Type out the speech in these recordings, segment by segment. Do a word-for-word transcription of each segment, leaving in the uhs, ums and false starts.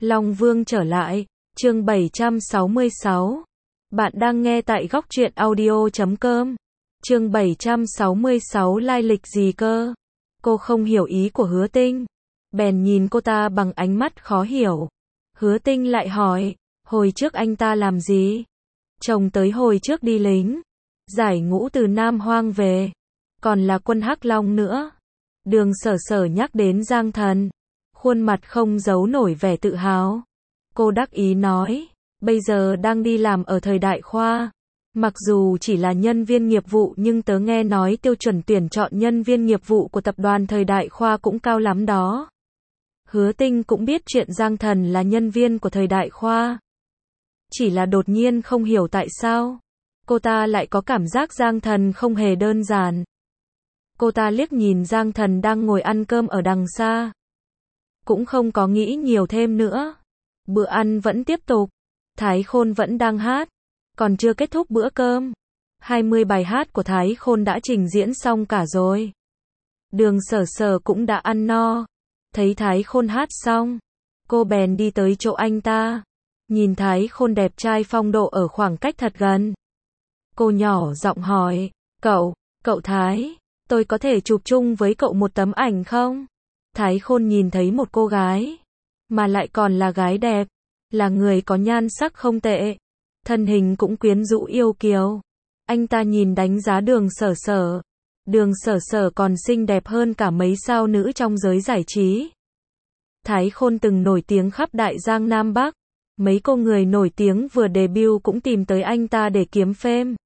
Long Vương trở lại, chương bảy trăm sáu mươi sáu. Bạn đang nghe tại góc truyện audio chấm com. Chương bảy trăm sáu mươi sáu lai lịch gì cơ? Cô không hiểu ý của Hứa Tinh. Bèn nhìn cô ta bằng ánh mắt khó hiểu. Hứa Tinh lại hỏi, hồi trước anh ta làm gì? Chồng tới hồi trước đi lính, giải ngũ từ Nam Hoang về, còn là quân Hắc Long nữa. Đường Sở Sở nhắc đến Giang Thần, khuôn mặt không giấu nổi vẻ tự hào. Cô đắc ý nói, bây giờ đang đi làm ở Thời Đại Khoa. Mặc dù chỉ là nhân viên nghiệp vụ nhưng tớ nghe nói tiêu chuẩn tuyển chọn nhân viên nghiệp vụ của tập đoàn Thời Đại Khoa cũng cao lắm đó. Hứa Tinh cũng biết chuyện Giang Thần là nhân viên của Thời Đại Khoa. Chỉ là đột nhiên không hiểu tại sao cô ta lại có cảm giác Giang Thần không hề đơn giản. Cô ta liếc nhìn Giang Thần đang ngồi ăn cơm ở đằng xa, cũng không có nghĩ nhiều thêm nữa. Bữa ăn vẫn tiếp tục, Thái Khôn vẫn đang hát, còn chưa kết thúc bữa cơm. hai mươi bài hát của Thái Khôn đã trình diễn xong cả rồi. Đường Sở Sở cũng đã ăn no. Thấy Thái Khôn hát xong, cô bèn đi tới chỗ anh ta. Nhìn Thái Khôn đẹp trai phong độ ở khoảng cách thật gần, cô nhỏ giọng hỏi, cậu, cậu Thái, tôi có thể chụp chung với cậu một tấm ảnh không? Thái Khôn nhìn thấy một cô gái, mà lại còn là gái đẹp, là người có nhan sắc không tệ, thân hình cũng quyến rũ yêu kiều. Anh ta nhìn đánh giá Đường Sở Sở. Đường Sở Sở còn xinh đẹp hơn cả mấy sao nữ trong giới giải trí. Thái Khôn từng nổi tiếng khắp Đại Giang Nam Bắc. Mấy cô người nổi tiếng vừa debut cũng tìm tới anh ta để kiếm fame.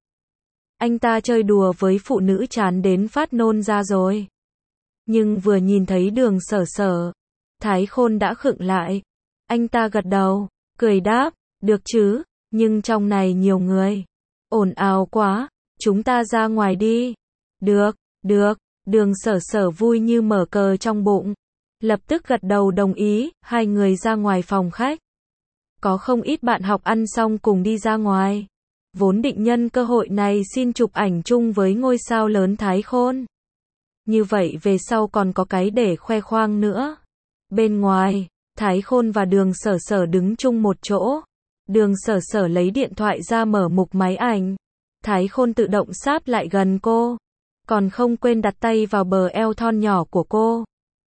Anh ta chơi đùa với phụ nữ chán đến phát nôn ra rồi. Nhưng vừa nhìn thấy Đường Sở Sở, Thái Khôn đã khựng lại. Anh ta gật đầu, cười đáp, được chứ, nhưng trong này nhiều người. Ồn ào quá, chúng ta ra ngoài đi. Được, được, Đường Sở Sở vui như mở cờ trong bụng. Lập tức gật đầu đồng ý, hai người ra ngoài phòng khách. Có không ít bạn học ăn xong cùng đi ra ngoài. Vốn định nhân cơ hội này xin chụp ảnh chung với ngôi sao lớn Thái Khôn. Như vậy về sau còn có cái để khoe khoang nữa. Bên ngoài, Thái Khôn và Đường Sở Sở đứng chung một chỗ. Đường Sở Sở lấy điện thoại ra mở mục máy ảnh. Thái Khôn tự động sáp lại gần cô, còn không quên đặt tay vào bờ eo thon nhỏ của cô.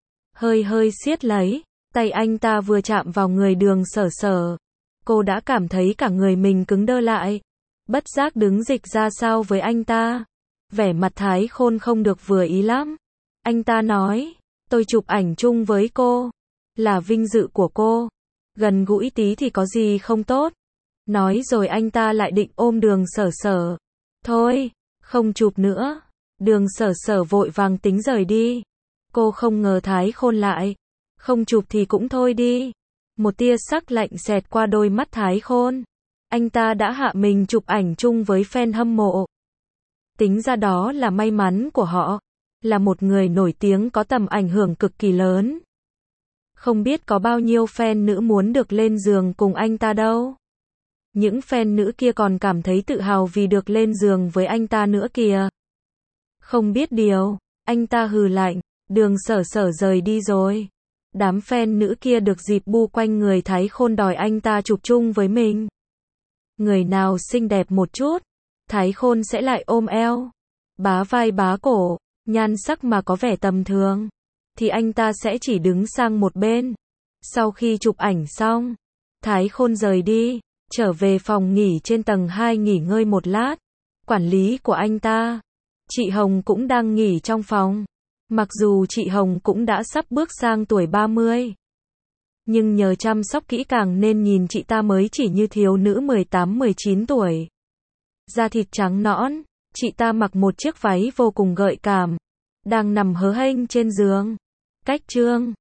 Hơi hơi siết lấy, tay anh ta vừa chạm vào người Đường Sở Sở, cô đã cảm thấy cả người mình cứng đơ lại. Bất giác đứng dịch ra sao với anh ta. Vẻ mặt Thái Khôn không được vừa ý lắm. Anh ta nói, tôi chụp ảnh chung với cô, là vinh dự của cô. Gần gũi tí thì có gì không tốt. Nói rồi anh ta lại định ôm Đường Sở Sở. Thôi, không chụp nữa. Đường Sở Sở vội vàng tính rời đi. Cô không ngờ Thái Khôn lại, không chụp thì cũng thôi đi. Một tia sắc lạnh xẹt qua đôi mắt Thái Khôn. Anh ta đã hạ mình chụp ảnh chung với fan hâm mộ. Tính ra đó là may mắn của họ. Là một người nổi tiếng có tầm ảnh hưởng cực kỳ lớn. Không biết có bao nhiêu fan nữ muốn được lên giường cùng anh ta đâu. Những fan nữ kia còn cảm thấy tự hào vì được lên giường với anh ta nữa kìa. Không biết điều, anh ta hừ lạnh, Đường Sở Sở rời đi rồi. Đám fan nữ kia được dịp bu quanh người Thái Khôn đòi anh ta chụp chung với mình. Người nào xinh đẹp một chút, Thái Khôn sẽ lại ôm eo, bá vai bá cổ. Nhan sắc mà có vẻ tầm thường, thì anh ta sẽ chỉ đứng sang một bên. Sau khi chụp ảnh xong, Thái Khôn rời đi, trở về phòng nghỉ trên tầng hai nghỉ ngơi một lát. Quản lý của anh ta, chị Hồng cũng đang nghỉ trong phòng. Mặc dù chị Hồng cũng đã sắp bước sang tuổi ba mươi, nhưng nhờ chăm sóc kỹ càng nên nhìn chị ta mới chỉ như thiếu nữ mười tám mười chín tuổi. Da thịt trắng nõn, chị ta mặc một chiếc váy vô cùng gợi cảm, đang nằm hớ hênh trên giường. Cách trương